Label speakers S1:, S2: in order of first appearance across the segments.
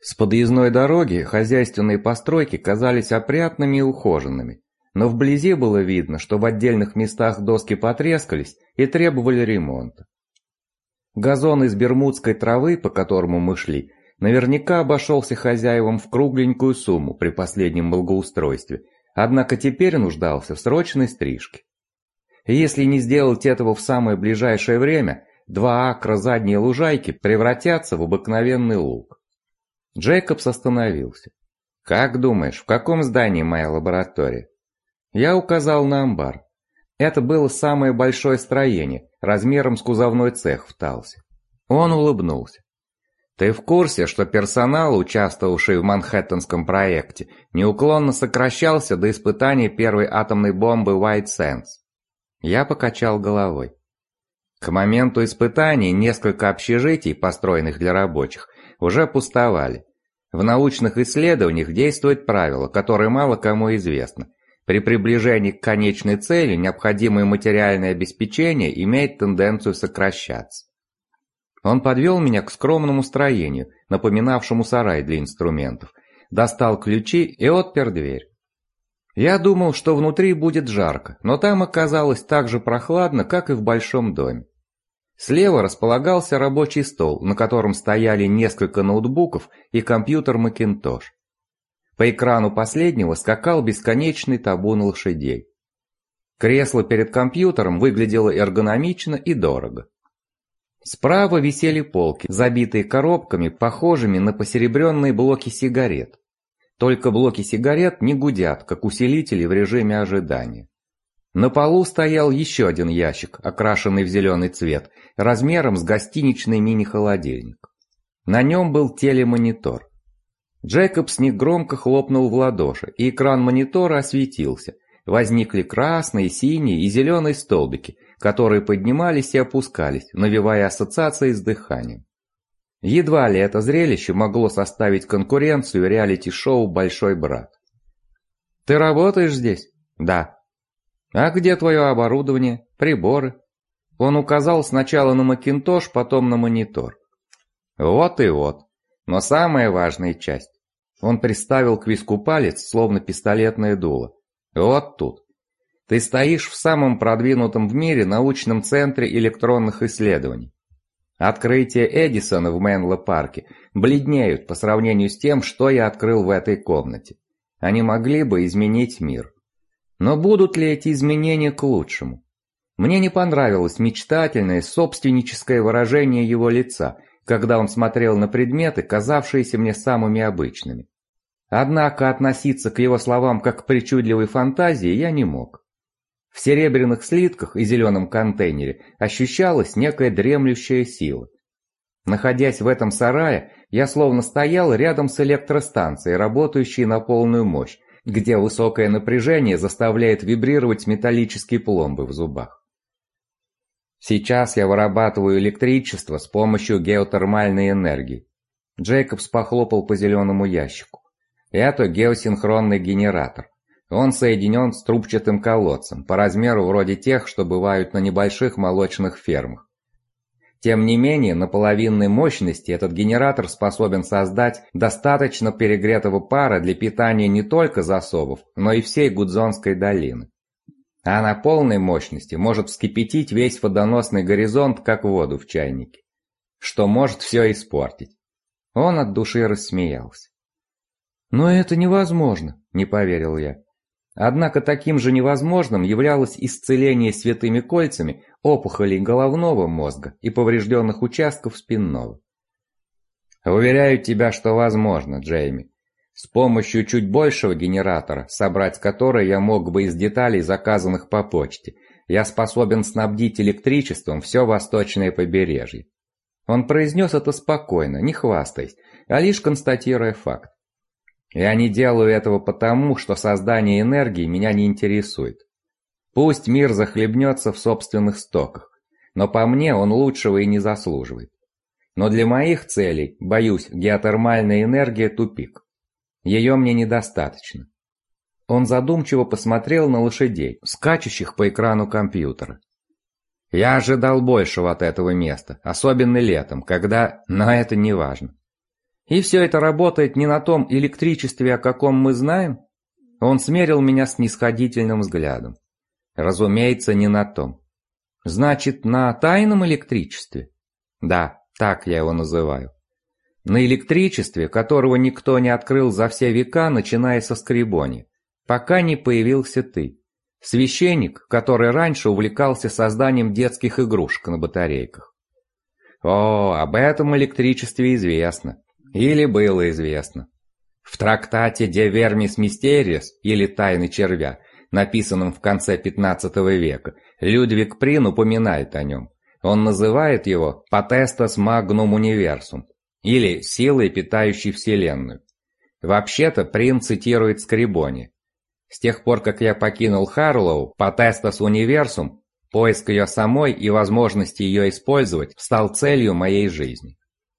S1: С подъездной дороги хозяйственные постройки казались опрятными и ухоженными, но вблизи было видно, что в отдельных местах доски потрескались и требовали ремонта. Газон из бермудской травы, по которому мы шли, наверняка обошелся хозяевам в кругленькую сумму при последнем благоустройстве, однако теперь нуждался в срочной стрижке. И если не сделать этого в самое ближайшее время, 2 акра задней лужайки превратятся в обыкновенный луг. Джейкобс остановился. «Как думаешь, в каком здании моя лаборатория?» Я указал на амбар. Это было самое большое строение, размером с кузовной цех в Талсе. Он улыбнулся. «Ты в курсе, что персонал, участвовавший в Манхэттенском проекте, неуклонно сокращался до испытаний первой атомной бомбы White Sands?» Я покачал головой. К моменту испытаний несколько общежитий, построенных для рабочих, уже пустовали. В научных исследованиях действует правило, которое мало кому известно. При приближении к конечной цели необходимое материальное обеспечение имеет тенденцию сокращаться. Он подвел меня к скромному строению, напоминавшему сарай для инструментов, достал ключи и отпер дверь. Я думал, что внутри будет жарко, но там оказалось так же прохладно, как и в большом доме. Слева располагался рабочий стол, на котором стояли несколько ноутбуков и компьютер Macintosh. По экрану последнего скакал бесконечный табун лошадей. Кресло перед компьютером выглядело эргономично и дорого. Справа висели полки, забитые коробками, похожими на посеребренные блоки сигарет. Только блоки сигарет не гудят, как усилители в режиме ожидания. На полу стоял еще один ящик, окрашенный в зеленый цвет, размером с гостиничный мини-холодильник. На нем был телемонитор. Джейкобс негромко хлопнул в ладоши, и экран монитора осветился. Возникли красные, синие и зеленые столбики, которые поднимались и опускались, навевая ассоциации с дыханием. Едва ли это зрелище могло составить конкуренцию реалити-шоу «Большой брат». «Ты работаешь здесь?» «Да». «А где твое оборудование, приборы?» Он указал сначала на Macintosh, потом на монитор. «Вот и вот. Но самая важная часть». Он приставил к виску палец, словно пистолетное дуло. «Вот тут. Ты стоишь в самом продвинутом в мире научном центре электронных исследований. Открытия Эдисона в Менло-парке бледнеют по сравнению с тем, что я открыл в этой комнате. Они могли бы изменить мир. Но будут ли эти изменения к лучшему? Мне не понравилось мечтательное, собственническое выражение его лица, когда он смотрел на предметы, казавшиеся мне самыми обычными. Однако относиться к его словам как к причудливой фантазии я не мог. В серебряных слитках и зеленом контейнере ощущалась некая дремлющая сила. Находясь в этом сарае, я словно стоял рядом с электростанцией, работающей на полную мощь, где высокое напряжение заставляет вибрировать металлические пломбы в зубах. Сейчас я вырабатываю электричество с помощью геотермальной энергии. Джейкобс похлопал по зеленому ящику. Это геосинхронный генератор. Он соединен с трубчатым колодцем, по размеру вроде тех, что бывают на небольших молочных фермах. Тем не менее, на половинной мощности этот генератор способен создать достаточно перегретого пара для питания не только засовов, но и всей Гудзонской долины. А на полной мощности может вскипятить весь водоносный горизонт, как воду в чайнике. Что может все испортить. Он от души рассмеялся. «Но это невозможно», — не поверил я. Однако таким же невозможным являлось исцеление святыми кольцами опухолей головного мозга и поврежденных участков спинного. Уверяю тебя, что возможно, Джейми. С помощью чуть большего генератора, собрать который я мог бы из деталей, заказанных по почте, я способен снабдить электричеством все восточное побережье. Он произнес это спокойно, не хвастаясь, а лишь констатируя факт. Я не делаю этого потому, что создание энергии меня не интересует. Пусть мир захлебнется в собственных стоках, но по мне он лучшего и не заслуживает. Но для моих целей, боюсь, геотермальная энергия – тупик. Ее мне недостаточно. Он задумчиво посмотрел на лошадей, скачущих по экрану компьютера. Я ожидал большего от этого места, особенно летом, когда... Но это не важно. И все это работает не на том электричестве, о каком мы знаем? Он смерил меня снисходительным взглядом. Разумеется, не на том. Значит, на тайном электричестве? Да, так я его называю. На электричестве, которого никто не открыл за все века, начиная со Скрибони, пока не появился ты. Священник, который раньше увлекался созданием детских игрушек на батарейках. О, об этом электричестве известно. Или было известно. В трактате «De Vermis Mysteriis» или «Тайны червя», написанном в конце XV века, Людвиг Прин упоминает о нем. Он называет его «Potestas Magnum Universum» или «Силой, питающей Вселенную». Вообще-то Прин цитирует Скрибони. С тех пор, как я покинул Харлоу, Potestas Universum, поиск ее самой и возможности ее использовать стал целью моей жизни.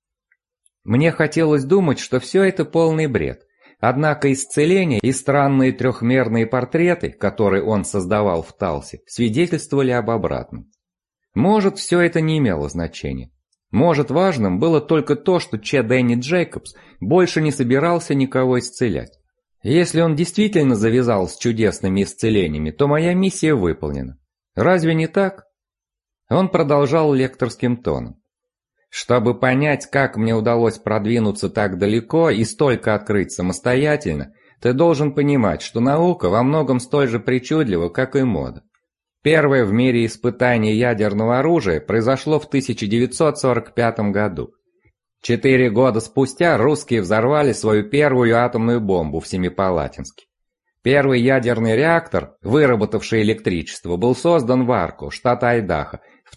S1: Мне хотелось думать, что все это полный бред. Однако исцеление и странные трехмерные портреты, которые он создавал в Талсе, свидетельствовали об обратном. Может, все это не имело значения. Может, важным было только то, что Че Дэнни Джейкобс больше не собирался никого исцелять. Если он действительно завязал с чудесными исцелениями, то моя миссия выполнена. Разве не так? Он продолжал лекторским тоном. Чтобы понять, как мне удалось продвинуться так далеко и столько открыть самостоятельно, ты должен понимать, что наука во многом столь же причудлива, как и мода. Первое в мире испытание ядерного оружия произошло в 1945 году. 4 года спустя русские взорвали свою первую атомную бомбу в Семипалатинске. Первый ядерный реактор, выработавший электричество, был создан в Арку, штат Айдахо, в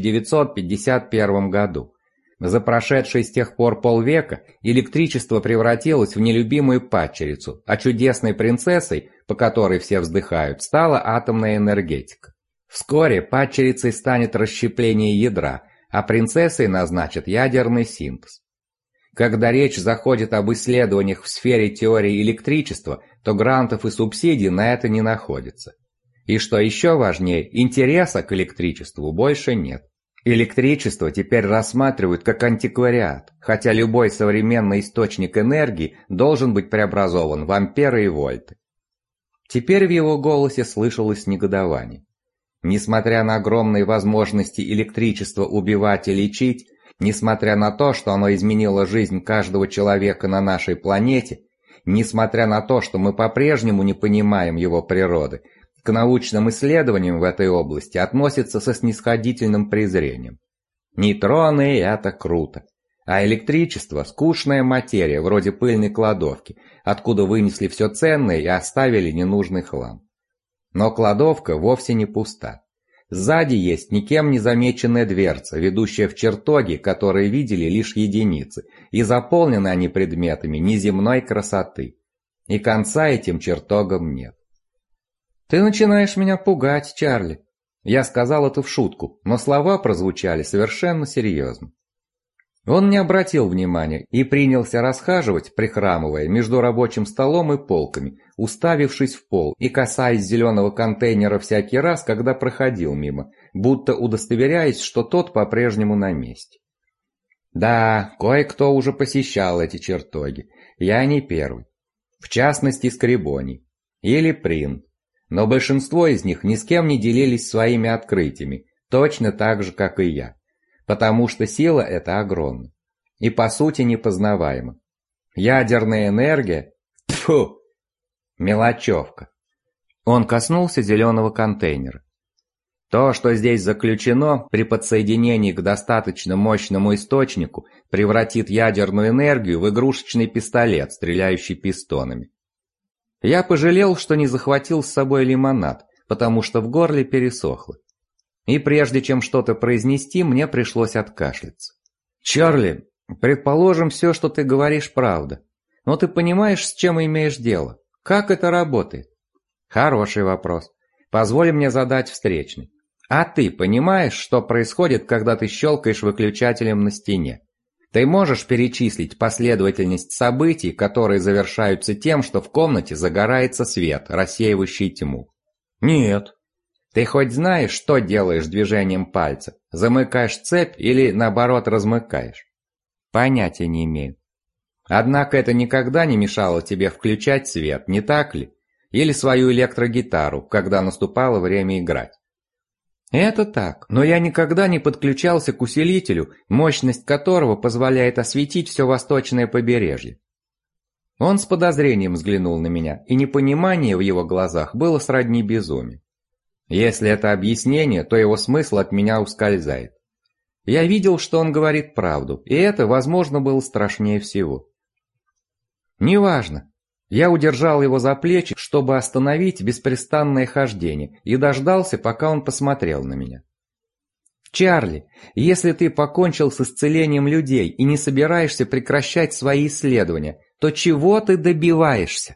S1: 1951 году. За прошедшие с тех пор полвека электричество превратилось в нелюбимую падчерицу, а чудесной принцессой, по которой все вздыхают, стала атомная энергетика. Вскоре падчерицей станет расщепление ядра, а принцессой назначат ядерный синтез. Когда речь заходит об исследованиях в сфере теории электричества, то грантов и субсидий на это не находится. И что еще важнее, интереса к электричеству больше нет. Электричество теперь рассматривают как антиквариат, хотя любой современный источник энергии должен быть преобразован в амперы и вольты. Теперь в его голосе слышалось негодование. Несмотря на огромные возможности электричества убивать и лечить, несмотря на то, что оно изменило жизнь каждого человека на нашей планете, несмотря на то, что мы по-прежнему не понимаем его природы, к научным исследованиям в этой области относятся со снисходительным презрением. Нейтроны – это круто. А электричество – скучная материя, вроде пыльной кладовки, откуда вынесли все ценное и оставили ненужный хлам. Но кладовка вовсе не пуста. Сзади есть никем не замеченная дверца, ведущая в чертоги, которые видели лишь единицы, и заполнены они предметами неземной красоты. И конца этим чертогам нет. «Ты начинаешь меня пугать, Чарли». Я сказал это в шутку, но слова прозвучали совершенно серьезно. Он не обратил внимания и принялся расхаживать, прихрамывая, между рабочим столом и полками, уставившись в пол и касаясь зеленого контейнера всякий раз, когда проходил мимо, будто удостоверяясь, что тот по-прежнему на месте. Да, кое-кто уже посещал эти чертоги, я не первый. В частности, Скрибони или Прин. Но большинство из них ни с кем не делились своими открытиями, точно так же, как и я. Потому что сила эта огромна. И по сути непознаваема. Ядерная энергия? Тьфу! Мелочевка. Он коснулся зеленого контейнера. То, что здесь заключено, при подсоединении к достаточно мощному источнику, превратит ядерную энергию в игрушечный пистолет, стреляющий пистонами. Я пожалел, что не захватил с собой лимонад, потому что в горле пересохло. И прежде чем что-то произнести, мне пришлось откашляться. «Чарли, предположим, все, что ты говоришь, правда. Но ты понимаешь, с чем имеешь дело? Как это работает?» «Хороший вопрос. Позволь мне задать встречный. А ты понимаешь, что происходит, когда ты щелкаешь выключателем на стене? Ты можешь перечислить последовательность событий, которые завершаются тем, что в комнате загорается свет, рассеивающий тьму? Нет. Ты хоть знаешь, что делаешь движением пальца? Замыкаешь цепь или, наоборот, размыкаешь? Понятия не имею. Однако это никогда не мешало тебе включать свет, не так ли? Или свою электрогитару, когда наступало время играть. Это так, но я никогда не подключался к усилителю, мощность которого позволяет осветить все восточное побережье. Он с подозрением взглянул на меня, и непонимание в его глазах было сродни безумию. Если это объяснение, то его смысл от меня ускользает. Я видел, что он говорит правду, и это, возможно, было страшнее всего. Неважно. Я удержал его за плечи, чтобы остановить беспрестанное хождение, и дождался, пока он посмотрел на меня. «Чарли, если ты покончил с исцелением людей и не собираешься прекращать свои исследования, то чего ты добиваешься?»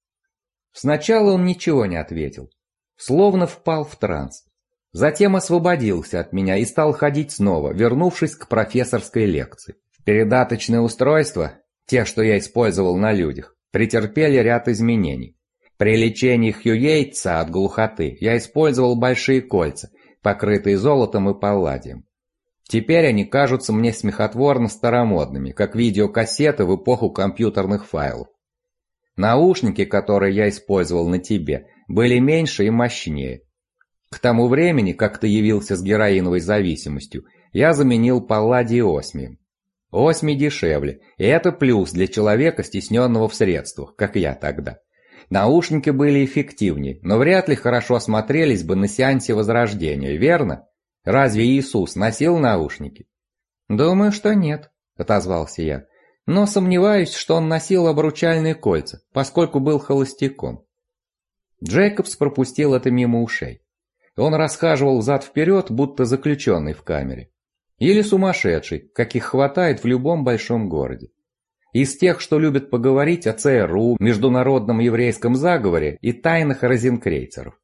S1: Сначала он ничего не ответил, словно впал в транс. Затем освободился от меня и стал ходить снова, вернувшись к профессорской лекции. Передаточные устройства, те, что я использовал на людях, претерпели ряд изменений. При лечении Хью Йейтса от глухоты я использовал большие кольца, покрытые золотом и палладием. Теперь они кажутся мне смехотворно старомодными, как видеокассеты в эпоху компьютерных файлов. Наушники, которые я использовал на тебе, были меньше и мощнее. К тому времени, как ты явился с героиновой зависимостью, я заменил палладий осмием. Осмий дешевле, и это плюс для человека, стесненного в средствах, как я тогда. Наушники были эффективнее, но вряд ли хорошо смотрелись бы на сеансе Возрождения, верно? Разве Иисус носил наушники? «Думаю, что нет», — отозвался я, «но сомневаюсь, что он носил обручальные кольца, поскольку был холостяком». Джейкобс пропустил это мимо ушей. Он расхаживал взад-вперед, будто заключенный в камере. Или сумасшедший, каких хватает в любом большом городе. Из тех, что любят поговорить о ЦРУ, международном еврейском заговоре и тайнах розенкрейцеров.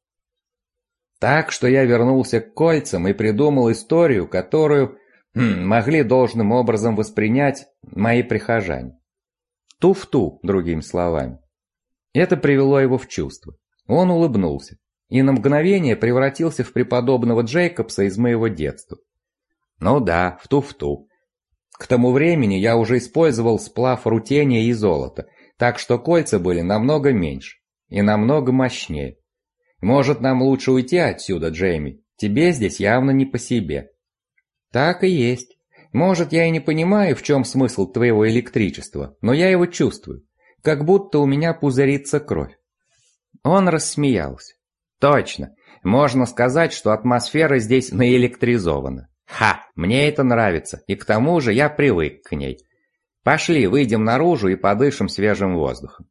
S1: Так что я вернулся к кольцам и придумал историю, которую могли должным образом воспринять мои прихожане. Туфту, другими словами. Это привело его в чувство. Он улыбнулся и на мгновение превратился в преподобного Джейкобса из моего детства. Ну да, в туфту. К тому времени я уже использовал сплав рутения и золота, так что кольца были намного меньше и намного мощнее. Может, нам лучше уйти отсюда, Джейми? Тебе здесь явно не по себе. Так и есть. Может, я и не понимаю, в чем смысл твоего электричества, но я его чувствую, как будто у меня пузырится кровь. Он рассмеялся. Точно, можно сказать, что атмосфера здесь наэлектризована. Ха, мне это нравится, и к тому же я привык к ней. Пошли, выйдем наружу и подышим свежим воздухом.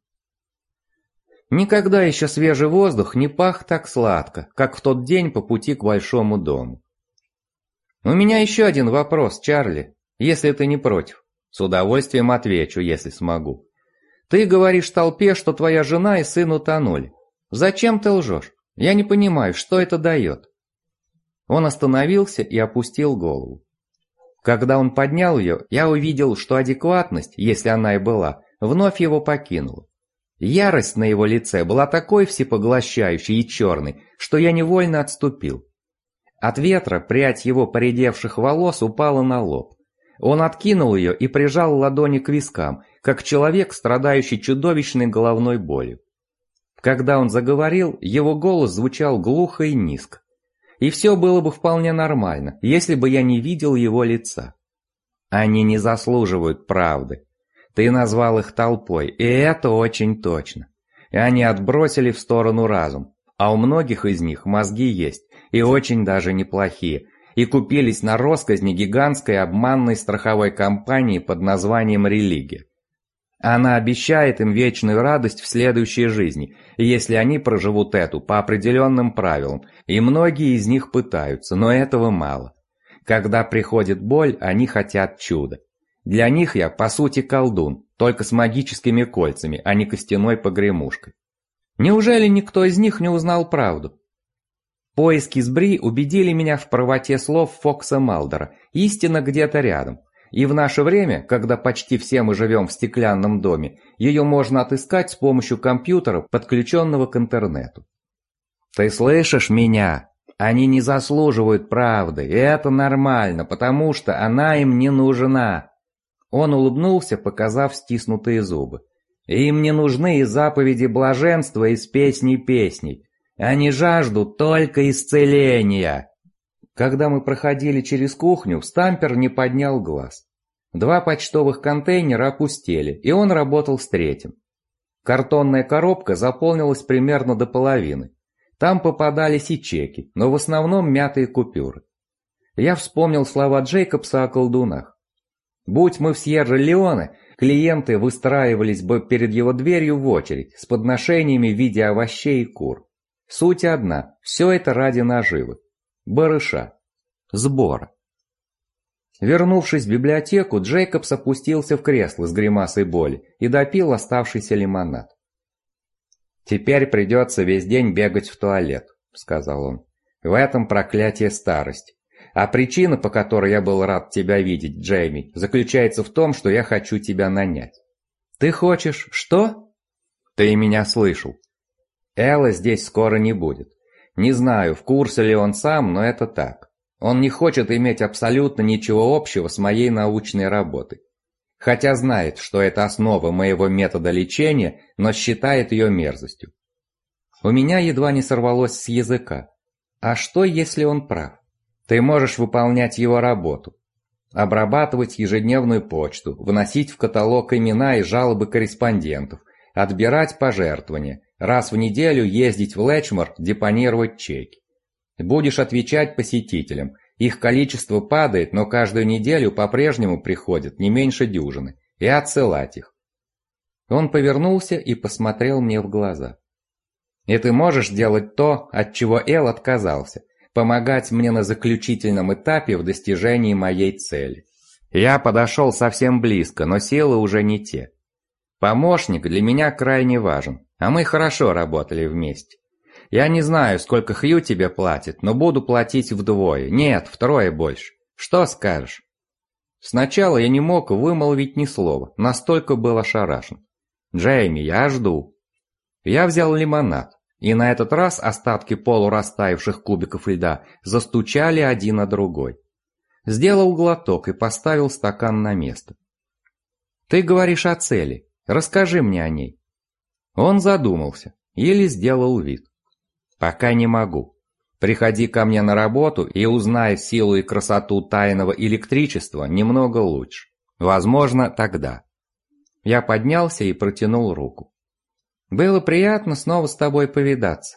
S1: Никогда еще свежий воздух не пах так сладко, как в тот день по пути к большому дому. У меня еще один вопрос, Чарли, если ты не против. С удовольствием отвечу, если смогу. Ты говоришь толпе, что твоя жена и сын утонули. Зачем ты лжешь? Я не понимаю, что это дает. Он остановился и опустил голову. Когда он поднял ее, я увидел, что адекватность, если она и была, вновь его покинула. Ярость на его лице была такой всепоглощающей и черной, что я невольно отступил. От ветра прядь его поредевших волос упала на лоб. Он откинул ее и прижал ладони к вискам, как человек, страдающий чудовищной головной болью. Когда он заговорил, его голос звучал глухо и низко. И все было бы вполне нормально, если бы я не видел его лица. Они не заслуживают правды. Ты назвал их толпой, и это очень точно. И они отбросили в сторону разум, а у многих из них мозги есть, и очень даже неплохие, и купились на росказни гигантской обманной страховой компании под названием «Религия». Она обещает им вечную радость в следующей жизни, если они проживут эту по определенным правилам, и многие из них пытаются, но этого мало. Когда приходит боль, они хотят чуда. Для них я, по сути, колдун, только с магическими кольцами, а не костяной погремушкой. Неужели никто из них не узнал правду? Поиски с Бри убедили меня в правоте слов Фокса Малдера, истина где-то рядом. И в наше время, когда почти все мы живем в стеклянном доме, ее можно отыскать с помощью компьютера, подключенного к интернету. Ты слышишь меня? Они не заслуживают правды, и это нормально, потому что она им не нужна. Он улыбнулся, показав стиснутые зубы. «Им не нужны и заповеди блаженства из песней песней. Они жаждут только исцеления». Когда мы проходили через кухню, Стампер не поднял глаз. 2 почтовых контейнера опустели, и он работал с третьим. Картонная коробка заполнилась примерно до половины. Там попадались и чеки, но в основном мятые купюры. Я вспомнил слова Джейкобса о колдунах. Будь мы в Сьерра-Леоне, клиенты выстраивались бы перед его дверью в очередь с подношениями в виде овощей и кур. Суть одна, все это ради наживы. Барыша. Сбора. Вернувшись в библиотеку, Джейкобс опустился в кресло с гримасой боли и допил оставшийся лимонад. «Теперь придется весь день бегать в туалет», — сказал он. «В этом проклятие старости. А причина, по которой я был рад тебя видеть, Джейми, заключается в том, что я хочу тебя нанять». «Ты хочешь что?» «Ты меня слышал. Элла здесь скоро не будет. Не знаю, в курсе ли он сам, но это так. Он не хочет иметь абсолютно ничего общего с моей научной работой. Хотя знает, что это основа моего метода лечения, но считает ее мерзостью. У меня едва не сорвалось с языка. А что, если он прав? Ты можешь выполнять его работу. Обрабатывать ежедневную почту, вносить в каталог имена и жалобы корреспондентов, отбирать пожертвования, раз в неделю ездить в Лэчмор, депонировать чеки. Будешь отвечать посетителям. Их количество падает, но каждую неделю по-прежнему приходит не меньше дюжины, и отсылать их. Он повернулся и посмотрел мне в глаза. И ты можешь делать то, от чего Эл отказался, помогать мне на заключительном этапе в достижении моей цели. Я подошел совсем близко, но силы уже не те. Помощник для меня крайне важен, а мы хорошо работали вместе. Я не знаю, сколько Хью тебе платит, но буду платить вдвое, нет, втрое больше. Что скажешь?» Сначала я не мог вымолвить ни слова, настолько был ошарашен. «Джейми, я жду». Я взял лимонад, и на этот раз остатки полурастаявших кубиков льда застучали один о другой. Сделал глоток и поставил стакан на место. «Ты говоришь о цели. Расскажи мне о ней». Он задумался или сделал вид. «Пока не могу. Приходи ко мне на работу и узнай силу и красоту тайного электричества немного лучше. Возможно, тогда». Я поднялся и протянул руку. «Было приятно снова с тобой повидаться».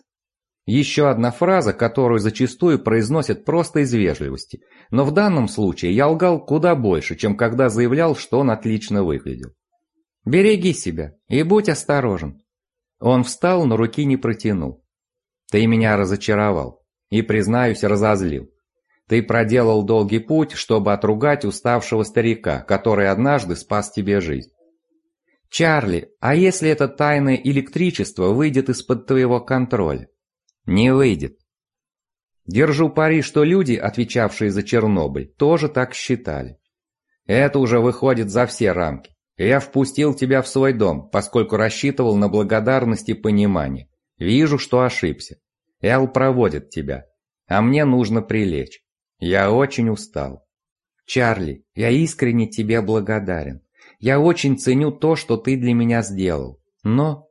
S1: Еще одна фраза, которую зачастую произносят просто из вежливости, но в данном случае я лгал куда больше, чем когда заявлял, что он отлично выглядел. «Береги себя и будь осторожен». Он встал, но руки не протянул. «Ты меня разочаровал и, признаюсь, разозлил. Ты проделал долгий путь, чтобы отругать уставшего старика, который однажды спас тебе жизнь. Чарли, а если это тайное электричество выйдет из-под твоего контроля?» «Не выйдет». Держу пари, что люди, отвечавшие за Чернобыль, тоже так считали. Это уже выходит за все рамки. Я впустил тебя в свой дом, поскольку рассчитывал на благодарность и понимание. Вижу, что ошибся. Эл проводит тебя, а мне нужно прилечь. Я очень устал. Чарли, я искренне тебе благодарен. Я очень ценю то, что ты для меня сделал. Но...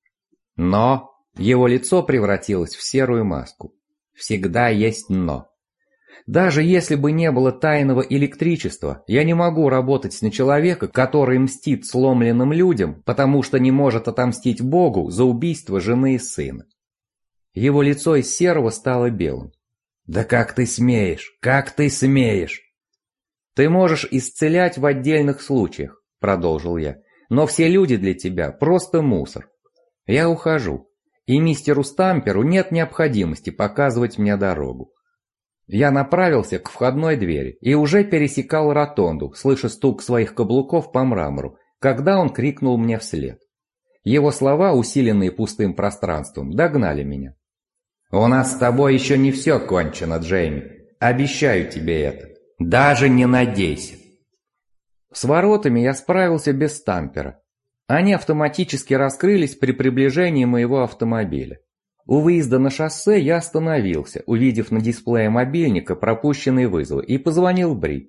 S1: Его лицо превратилось в серую маску. Всегда есть «но». Даже если бы не было тайного электричества, я не могу работать на человека, который мстит сломленным людям, потому что не может отомстить Богу за убийство жены и сына. Его лицо из серого стало белым. «Да как ты смеешь? Как ты смеешь?» «Ты можешь исцелять в отдельных случаях», — продолжил я, «но все люди для тебя просто мусор. Я ухожу, и мистеру Стамперу нет необходимости показывать мне дорогу». Я направился к входной двери и уже пересекал ротонду, слыша стук своих каблуков по мрамору, когда он крикнул мне вслед. Его слова, усиленные пустым пространством, догнали меня. «У нас с тобой еще не все кончено, Джейми. Обещаю тебе это. Даже не надейся». С воротами я справился без Стампера. Они автоматически раскрылись при приближении моего автомобиля. У выезда на шоссе я остановился, увидев на дисплее мобильника пропущенные вызовы, и позвонил Бри.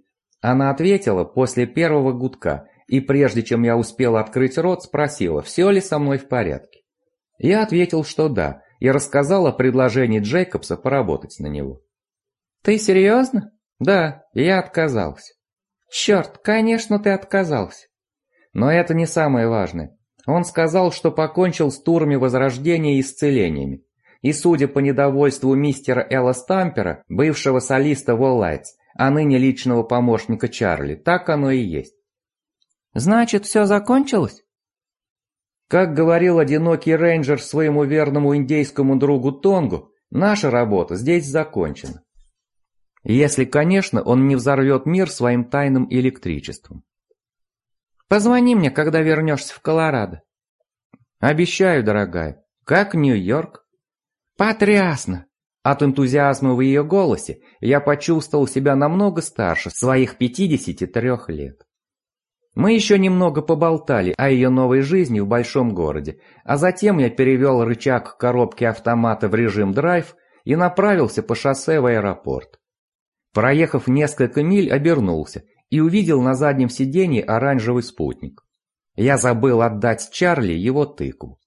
S1: Она ответила после первого гудка, и прежде чем я успел открыть рот, спросила, все ли со мной в порядке. Я ответил, что да, и рассказал о предложении Джейкобса поработать на него. «Ты серьезно?» «Да, я отказался». «Черт, конечно, ты отказался». Но это не самое важное. Он сказал, что покончил с турами возрождения и исцелениями. И судя по недовольству мистера Элла Стампера, бывшего солиста Wall-Lights, а ныне личного помощника Чарли, так оно и есть. «Значит, все закончилось?» Как говорил одинокий рейнджер своему верному индейскому другу Тонгу, наша работа здесь закончена. Если, конечно, он не взорвет мир своим тайным электричеством. «Позвони мне, когда вернешься в Колорадо». «Обещаю, дорогая. Как Нью-Йорк?» «Потрясно!» От энтузиазма в ее голосе я почувствовал себя намного старше своих 53 лет. Мы еще немного поболтали о ее новой жизни в большом городе, а затем я перевел рычаг коробки автомата в режим драйв и направился по шоссе в аэропорт. Проехав несколько миль, обернулся и увидел на заднем сиденье оранжевый спутник. Я забыл отдать Чарли его тыкву.